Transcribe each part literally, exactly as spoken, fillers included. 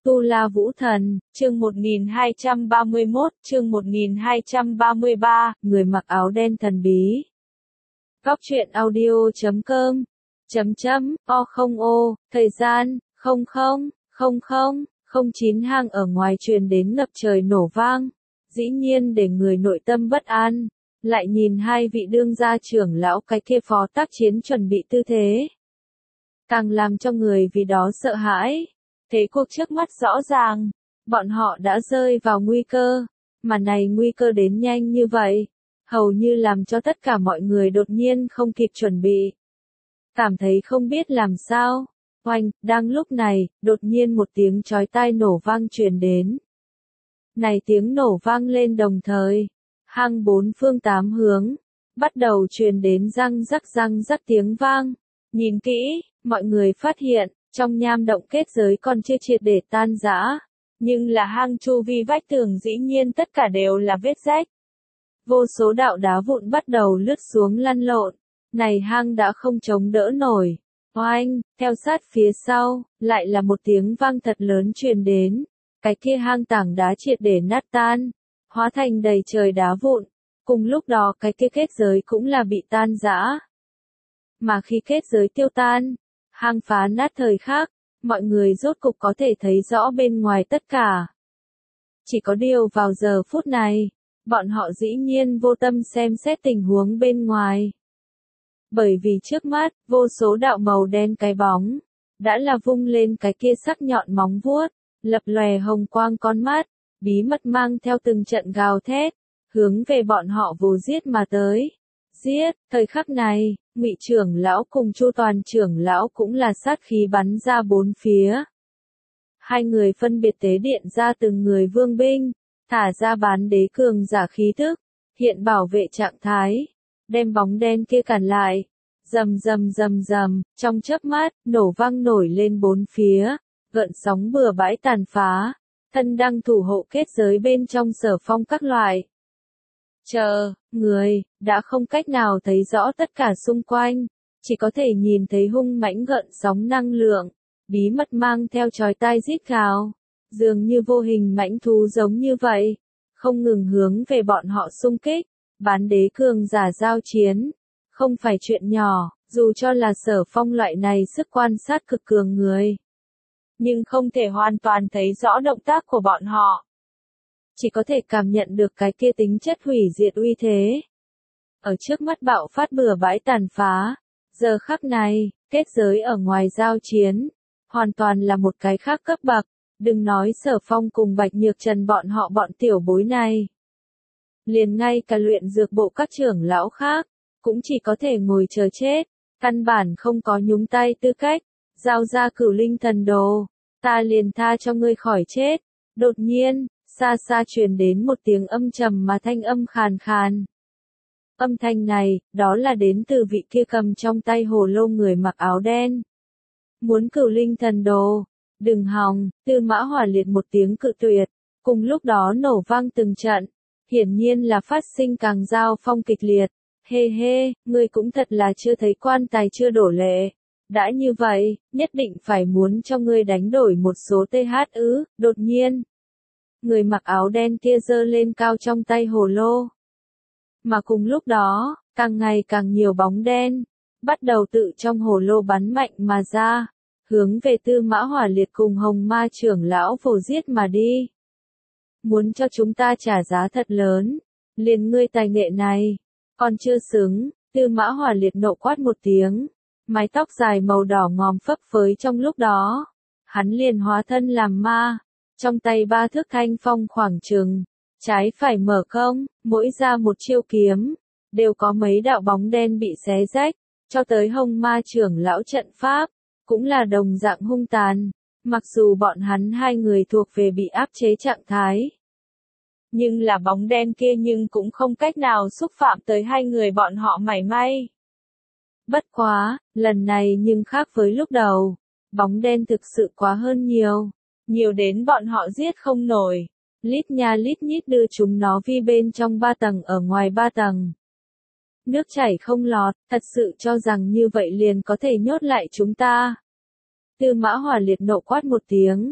Tu La Vũ Thần, chương một nghìn hai trăm ba mươi mốt, chương một nghìn hai trăm ba mươi ba, người mặc áo đen thần bí. Góc truyện audio chấm com, chấm chấm, o không ô, thời gian, không không, không không, không chín hang ở ngoài truyền đến ngập trời nổ vang, dĩ nhiên để người nội tâm bất an, lại nhìn hai vị đương gia trưởng lão cái kia phó tác chiến chuẩn bị tư thế. Càng làm cho người vì đó sợ hãi. Thế cuộc trước mắt rõ ràng, bọn họ đã rơi vào nguy cơ, mà này nguy cơ đến nhanh như vậy, hầu như làm cho tất cả mọi người đột nhiên không kịp chuẩn bị. Cảm thấy không biết làm sao, oanh, đang lúc này, đột nhiên một tiếng chói tai nổ vang truyền đến. Này tiếng nổ vang lên đồng thời, hang bốn phương tám hướng, bắt đầu truyền đến răng rắc răng rắc tiếng vang. Nhìn kỹ, mọi người phát hiện, trong nham động kết giới còn chưa triệt để tan rã, nhưng là hang chu vi vách tường dĩ nhiên tất cả đều là vết rách. Vô số đạo đá vụn bắt đầu lướt xuống lăn lộn, này hang đã không chống đỡ nổi. Oanh, theo sát phía sau, lại là một tiếng vang thật lớn truyền đến, cái kia hang tảng đá triệt để nát tan, hóa thành đầy trời đá vụn, cùng lúc đó cái kia kết giới cũng là bị tan rã. Mà khi kết giới tiêu tan, hang phá nát thời khắc, mọi người rốt cục có thể thấy rõ bên ngoài tất cả. Chỉ có điều vào giờ phút này, bọn họ dĩ nhiên vô tâm xem xét tình huống bên ngoài. Bởi vì trước mắt, vô số đạo màu đen cái bóng, đã là vung lên cái kia sắc nhọn móng vuốt, lập lòe hồng quang con mắt, bí mật mang theo từng trận gào thét, hướng về bọn họ vồ giết mà tới. Giết, thời khắc này, Ngụy trưởng lão cùng Chu Toàn trưởng lão cũng là sát khí bắn ra bốn phía. Hai người phân biệt tế điện ra từng người vương binh, thả ra bán đế cường giả khí thức, hiện bảo vệ trạng thái, đem bóng đen kia cản lại. Rầm rầm rầm rầm, trong chớp mắt, nổ vang nổi lên bốn phía, gợn sóng bừa bãi tàn phá, thân đang thủ hộ kết giới bên trong Sở Phong các loại. Chờ, người, đã không cách nào thấy rõ tất cả xung quanh, chỉ có thể nhìn thấy hung mãnh gợn sóng năng lượng, bí mật mang theo chói tai rít gào, dường như vô hình mãnh thú giống như vậy, không ngừng hướng về bọn họ xung kích, bán đế cường giả giao chiến, không phải chuyện nhỏ, dù cho là Sở Phong loại này sức quan sát cực cường người, nhưng không thể hoàn toàn thấy rõ động tác của bọn họ. Chỉ có thể cảm nhận được cái kia tính chất hủy diệt uy thế. Ở trước mắt bạo phát bừa bãi tàn phá, giờ khắc này, kết giới ở ngoài giao chiến, hoàn toàn là một cái khác cấp bậc, đừng nói Sở Phong cùng Bạch Nhược Trần bọn họ bọn tiểu bối này. Liền ngay cả luyện dược bộ các trưởng lão khác, cũng chỉ có thể ngồi chờ chết, căn bản không có nhúng tay tư cách, giao ra Cửu Linh Thần Đồ, ta liền tha cho ngươi khỏi chết. Đột nhiên, xa xa truyền đến một tiếng âm trầm mà thanh âm khàn khàn. Âm thanh này, đó là đến từ vị kia cầm trong tay hồ lô người mặc áo đen. Muốn Cửu Linh Thần Đồ, đừng hòng, Tư Mã Hỏa Liệt một tiếng cự tuyệt, cùng lúc đó nổ vang từng trận, hiển nhiên là phát sinh càng giao phong kịch liệt. Hê hê, ngươi cũng thật là chưa thấy quan tài chưa đổ lệ. Đã như vậy, nhất định phải muốn cho ngươi đánh đổi một số th ư, đột nhiên. Người mặc áo đen kia giơ lên cao trong tay hồ lô. Mà cùng lúc đó, càng ngày càng nhiều bóng đen, bắt đầu tự trong hồ lô bắn mạnh mà ra, hướng về Tư Mã Hỏa Liệt cùng Hồng Ma trưởng lão vồ giết mà đi. Muốn cho chúng ta trả giá thật lớn, liền ngươi tài nghệ này, còn chưa xứng, Tư Mã Hỏa Liệt nộ quát một tiếng, mái tóc dài màu đỏ ngòm phấp phới trong lúc đó, hắn liền hóa thân làm ma. Trong tay ba thước thanh phong khoảng chừng, trái phải mở công, mỗi ra một chiêu kiếm, đều có mấy đạo bóng đen bị xé rách, cho tới Hồng Ma trưởng lão trận pháp, cũng là đồng dạng hung tàn, mặc dù bọn hắn hai người thuộc về bị áp chế trạng thái. Nhưng là bóng đen kia nhưng cũng không cách nào xúc phạm tới hai người bọn họ mảy may. Bất quá, lần này nhưng khác với lúc đầu, bóng đen thực sự quá hơn nhiều. Nhiều đến bọn họ giết không nổi, lít nha lít nhít đưa chúng nó vi bên trong ba tầng ở ngoài ba tầng. Nước chảy không lọt, thật sự cho rằng như vậy liền có thể nhốt lại chúng ta. Tư Mã Hỏa Liệt nộ quát một tiếng,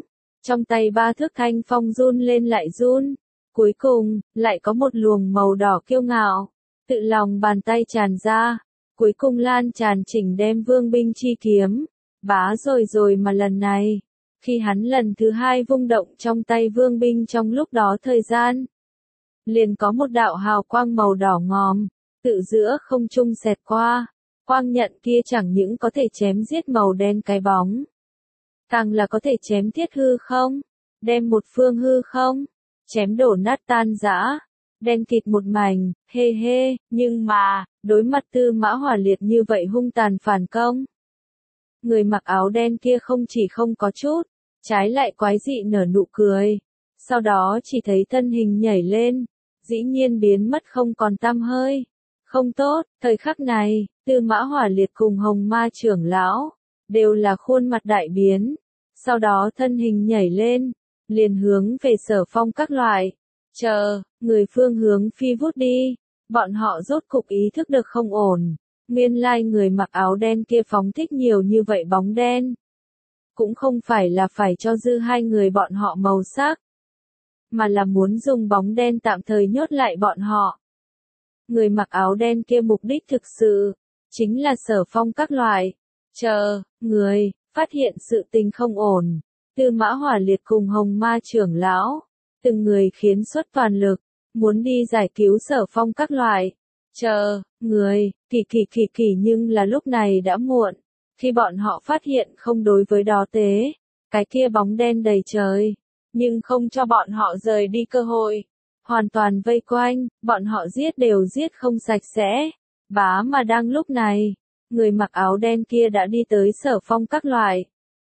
Trong tay ba thước thanh phong run lên lại run. Cuối cùng, lại có một luồng màu đỏ kiêu ngạo, tự lòng bàn tay tràn ra, cuối cùng lan tràn chỉnh đem vương binh chi kiếm. Bá rồi rồi mà lần này, khi hắn lần thứ hai vung động trong tay vương binh trong lúc đó thời gian, liền có một đạo hào quang màu đỏ ngòm, tự giữa không trung xẹt qua, quang nhận kia chẳng những có thể chém giết màu đen cái bóng, càng là có thể chém thiết hư không, đem một phương hư không, chém đổ nát tan rã, đen kịt một mảnh, hê hê, nhưng mà, đối mặt Tư Mã Hỏa Liệt như vậy hung tàn phản công. Người mặc áo đen kia không chỉ không có chút, trái lại quái dị nở nụ cười, sau đó chỉ thấy thân hình nhảy lên, dĩ nhiên biến mất không còn tăm hơi. Không tốt, thời khắc này, Tư Mã Hỏa Liệt cùng Hồng Ma trưởng lão, đều là khuôn mặt đại biến, sau đó thân hình nhảy lên, liền hướng về Sở Phong các loại. Chờ, người phương hướng phi vút đi, bọn họ rốt cục ý thức được không ổn. Nguyên lai người mặc áo đen kia phóng thích nhiều như vậy bóng đen. Cũng không phải là phải cho dư hai người bọn họ màu sắc, mà là muốn dùng bóng đen tạm thời nhốt lại bọn họ. Người mặc áo đen kia mục đích thực sự, chính là Sở Phong các loại. Chờ, người, phát hiện sự tình không ổn. Tư Mã Hỏa Liệt cùng Hồng Ma trưởng lão, từng người khiến xuất toàn lực, muốn đi giải cứu Sở Phong các loại. Chờ, người, kỳ kỳ kỳ kỳ nhưng là lúc này đã muộn, khi bọn họ phát hiện không đối với đó tế, cái kia bóng đen đầy trời, nhưng không cho bọn họ rời đi cơ hội, hoàn toàn vây quanh, bọn họ giết đều giết không sạch sẽ, bá mà đang lúc này, người mặc áo đen kia đã đi tới Sở Phong các loại.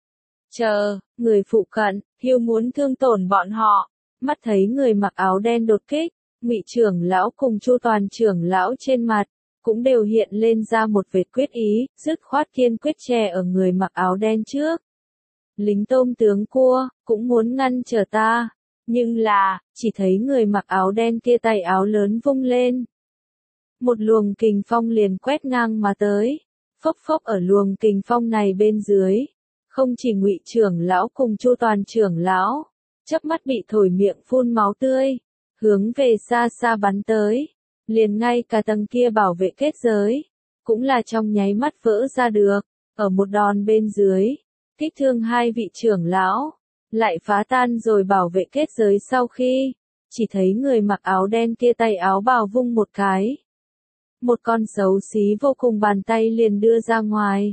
Chờ, người phụ cận, hiu muốn thương tổn bọn họ, mắt thấy người mặc áo đen đột kích, Ngụy trưởng lão cùng Chu Toàn trưởng lão trên mặt cũng đều hiện lên ra một vệt quyết ý, dứt khoát kiên quyết che ở người mặc áo đen trước. Lính tôm tướng cua cũng muốn ngăn trở ta, nhưng là, chỉ thấy người mặc áo đen kia tay áo lớn vung lên. Một luồng kình phong liền quét ngang mà tới, phốc phốc ở luồng kình phong này bên dưới, không chỉ Ngụy trưởng lão cùng Chu Toàn trưởng lão, chớp mắt bị thổi miệng phun máu tươi, hướng về xa xa bắn tới, liền ngay cả tầng kia bảo vệ kết giới, cũng là trong nháy mắt vỡ ra được, ở một đòn bên dưới, kích thương hai vị trưởng lão, lại phá tan rồi bảo vệ kết giới sau khi, chỉ thấy người mặc áo đen kia tay áo bào vung một cái. Một con xấu xí vô cùng bàn tay liền đưa ra ngoài.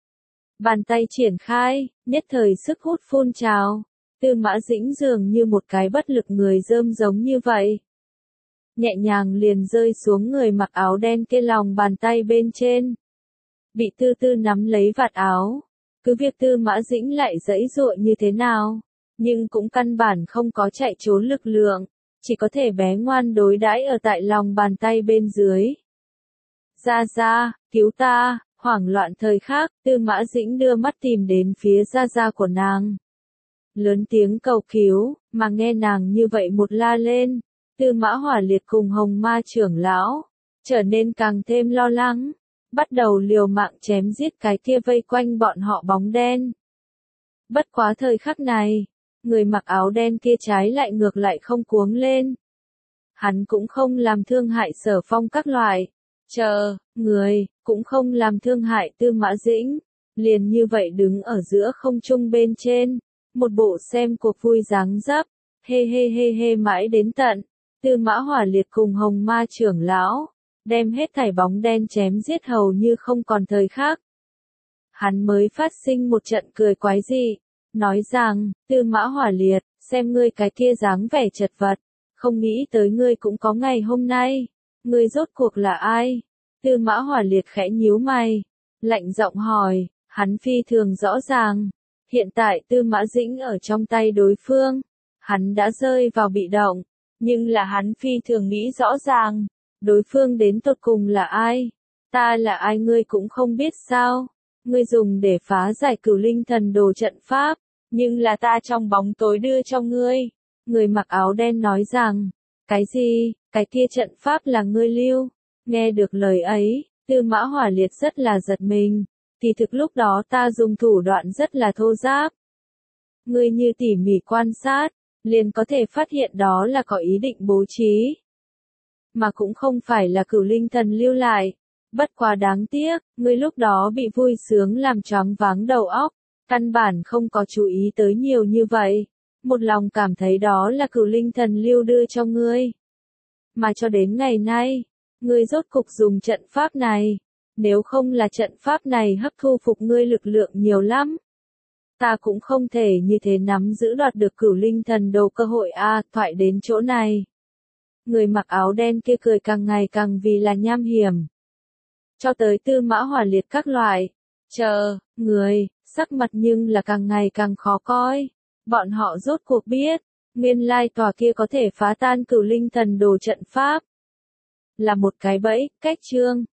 Bàn tay triển khai, nhất thời sức hút phun trào. Tư Mã Dĩnh dường như một cái bất lực người rơm giống như vậy. Nhẹ nhàng liền rơi xuống người mặc áo đen kia lòng bàn tay bên trên. Bị tư tư nắm lấy vạt áo. Cứ việc Tư Mã Dĩnh lại giãy giụa như thế nào, nhưng cũng căn bản không có chạy trốn lực lượng, chỉ có thể bé ngoan đối đãi ở tại lòng bàn tay bên dưới. Gia Gia, cứu ta, hoảng loạn thời khắc, Tư Mã Dĩnh đưa mắt tìm đến phía Gia Gia của nàng. Lớn tiếng cầu cứu, mà nghe nàng như vậy một la lên, Tư Mã Hỏa Liệt cùng Hồng Ma trưởng lão, trở nên càng thêm lo lắng, bắt đầu liều mạng chém giết cái kia vây quanh bọn họ bóng đen. Bất quá thời khắc này, người mặc áo đen kia trái lại ngược lại không cuống lên. Hắn cũng không làm thương hại Sở Phong các loại, chờ, người, cũng không làm thương hại Tư Mã Dĩnh, liền như vậy đứng ở giữa không trung bên trên. Một bộ xem cuộc vui dáng dấp, hê hê hê hê mãi đến tận, Tư Mã Hỏa Liệt cùng Hồng Ma trưởng lão, đem hết thảy bóng đen chém giết hầu như không còn thời khắc. Hắn mới phát sinh một trận cười quái dị, nói rằng, Tư Mã Hỏa Liệt, xem ngươi cái kia dáng vẻ chật vật, không nghĩ tới ngươi cũng có ngày hôm nay, ngươi rốt cuộc là ai? Tư Mã Hỏa Liệt khẽ nhíu mày, lạnh giọng hỏi, hắn phi thường rõ ràng. Hiện tại Tư Mã Dĩnh ở trong tay đối phương, hắn đã rơi vào bị động, nhưng là hắn phi thường nghĩ rõ ràng, đối phương đến tột cùng là ai, ta là ai ngươi cũng không biết sao, ngươi dùng để phá giải Cửu Linh Thần Đồ trận pháp, nhưng là ta trong bóng tối đưa cho ngươi. Người mặc áo đen nói rằng, cái gì, cái kia trận pháp là ngươi lưu, nghe được lời ấy, Tư Mã Hỏa Liệt rất là giật mình. Thì thực lúc đó ta dùng thủ đoạn rất là thô giáp. Ngươi như tỉ mỉ quan sát, liền có thể phát hiện đó là có ý định bố trí. Mà cũng không phải là cửu linh thần lưu lại. Bất quá đáng tiếc, ngươi lúc đó bị vui sướng làm choáng váng đầu óc, căn bản không có chú ý tới nhiều như vậy. Một lòng cảm thấy đó là cửu linh thần lưu đưa cho ngươi. Mà cho đến ngày nay, ngươi rốt cục dùng trận pháp này. Nếu không là trận pháp này hấp thu phục ngươi lực lượng nhiều lắm. Ta cũng không thể như thế nắm giữ đoạt được cửu linh thần đồ cơ hội a. À, thoại đến chỗ này. Người mặc áo đen kia cười càng ngày càng vì là nham hiểm. Cho tới tư mã hỏa liệt các loại. Chờ, người, sắc mặt nhưng là càng ngày càng khó coi. Bọn họ rốt cuộc biết, nguyên lai tòa kia có thể phá tan cửu linh thần đồ trận pháp. Là một cái bẫy, cách chương.